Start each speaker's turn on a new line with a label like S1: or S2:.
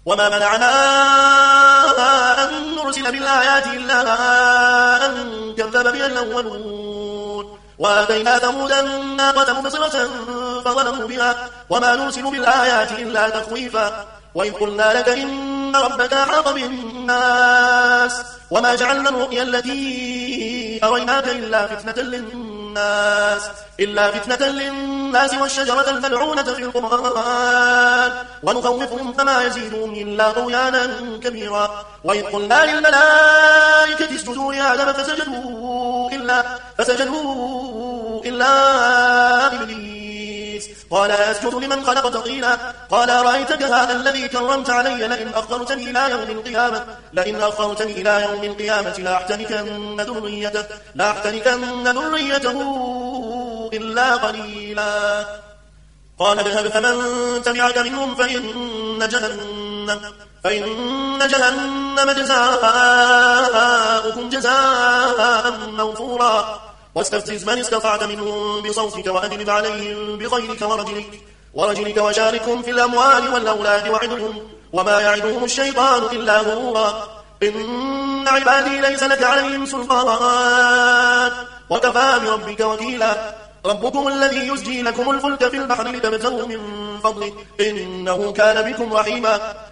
S1: وما منعنا أن نرسل بالآيات إلا أن كذب بها الأولون وآتينا ثمود الناقة مبصرة فظلموا بها وما نرسل بالآيات إلا تخويفا وإذ قلنا لك إن ربك أحاط بالناس وما جعلنا الرؤيا التي أريناك إلا فتنة للناس والشجرة الملعونة في القرآن ونخوفهم فما يزيدهم إلا طغيانا كبيرا وإذ قلنا للملائكة اسجدوا لآدم فسجدوا إلا إبليس قال أسجد لمن خلقت طينا قال أرأيتك هذا الذي كرمت علي لئن أخرتني إلى يوم القيامة لأحتنكن ذريته إلا قليلا قال اذهب فمن تبعك منهم فإن جهنم جزاؤكم جزاء موفورا واستفزز من استطعت منهم بصوتك وأجلب عليهم بخيلك ورجلك وشاركهم في الأموال والأولاد وعدهم وما يعدهم الشيطان إلا غرورا إن عبادي ليس لك عليهم سلطان وكفى بربك وكيلا ربكم الذي يزجي لكم الفلك في البحر لتبتغوا من فضله إنه كان بكم رحيما